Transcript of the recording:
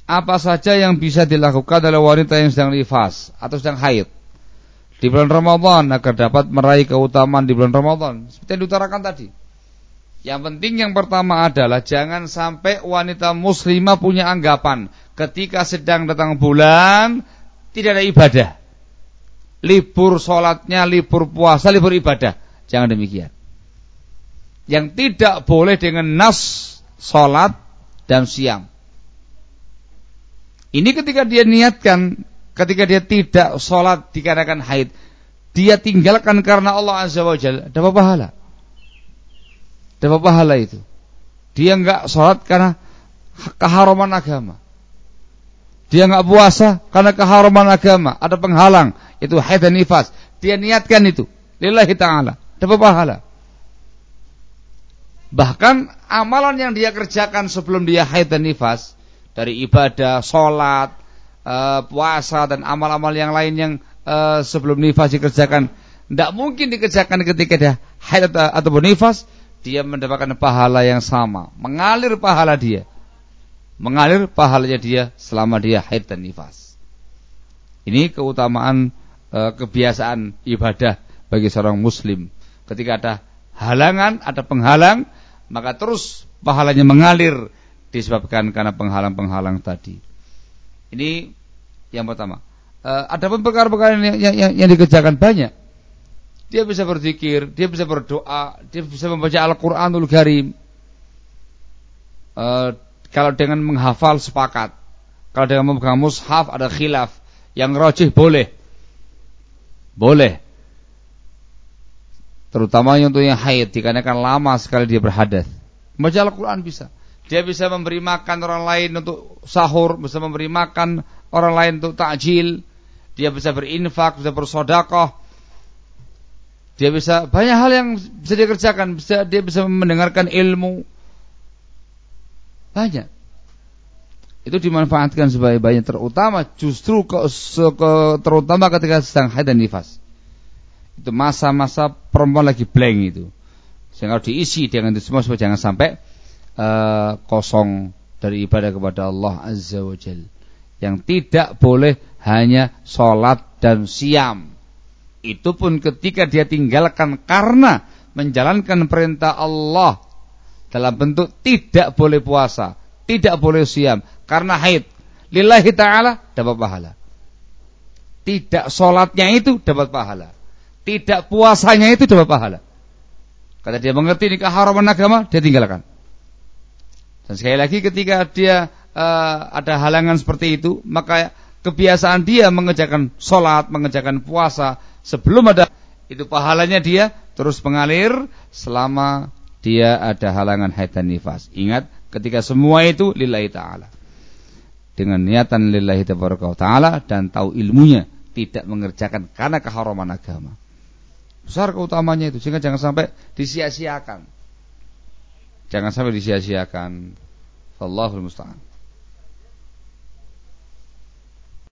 apa saja yang bisa dilakukan oleh wanita yang sedang nifas atau sedang haid di bulan Ramadan agar dapat meraih keutamaan di bulan Ramadan. Seperti yang diutarakan tadi. Yang penting yang pertama adalah jangan sampai wanita muslimah punya anggapan ketika sedang datang bulan tidak ada ibadah. Libur sholatnya, libur puasa, libur ibadah. Jangan demikian. Yang tidak boleh dengan nas sholat dan siam. Ini ketika dia niatkan, ketika dia tidak sholat dikarenakan haid, dia tinggalkan karena Allah Azza wa Jalla, dapat pahala. Dapat pahala itu. Dia enggak sholat karena keharaman agama. Dia enggak puasa karena keharaman agama. Ada penghalang, itu haid dan nifas. Dia niatkan itu, lillahi ta'ala, dapat pahala. Bahkan amalan yang dia kerjakan sebelum dia haid dan nifas, dari ibadah, sholat, puasa dan amal-amal yang lain yang sebelum nifas dikerjakan, tidak mungkin dikerjakan ketika dia haid atau nifas. Dia mendapatkan pahala yang sama, mengalir pahala dia, mengalir pahalanya dia selama dia haid dan nifas. Ini keutamaan kebiasaan ibadah bagi seorang muslim. Ketika ada halangan, ada penghalang, maka terus pahalanya mengalir disebabkan karena penghalang-penghalang tadi. Ini yang pertama. Ada pun perkara-perkara yang dikerjakan banyak. Dia bisa berzikir, dia bisa berdoa, dia bisa membaca Al-Quranul Karim. Kalau dengan menghafal sepakat. Kalau dengan memegang mushaf ada khilaf. Yang rajih boleh. Boleh. Terutama untuk yang haid, dikarenakan lama sekali dia berhadas. Membaca Al-Quran bisa. Dia bisa memberi makan orang lain untuk sahur, bisa memberi makan orang lain untuk takjil. Dia bisa berinfak, bisa bersedekah. Dia bisa banyak hal yang bisa dia kerjakan. Dia bisa mendengarkan ilmu. Banyak. Itu dimanfaatkan sebaik-baiknya, terutama justru terutama ketika sedang haid dan nifas. Itu masa-masa perempuan lagi blank itu. Sehingga harus diisi dengan itu semua supaya jangan sampai kosong dari ibadah kepada Allah Azza wa Jalla. Yang tidak boleh hanya sholat dan siam. Itu pun ketika dia tinggalkan karena menjalankan perintah Allah dalam bentuk tidak boleh puasa, tidak boleh siam karena haid. Lillahi ta'ala dapat pahala. Tidak sholatnya itu dapat pahala. Tidak puasanya itu dapat pahala. Karena dia mengerti ini keharaman agama, dia tinggalkan. Dan sekali lagi ketika dia ada halangan seperti itu, maka kebiasaan dia mengerjakan sholat, mengerjakan puasa sebelum ada itu, pahalanya dia terus mengalir selama dia ada halangan haid dan nifas. Ingat, ketika semua itu lillahi ta'ala, dengan niatan lillahi ta'ala dan tahu ilmunya, tidak mengerjakan karena keharaman agama. Besar keutamanya itu, sehingga jangan sampai disia-siakan. Jangan sampai disia-siakan. Wallahul musta'an.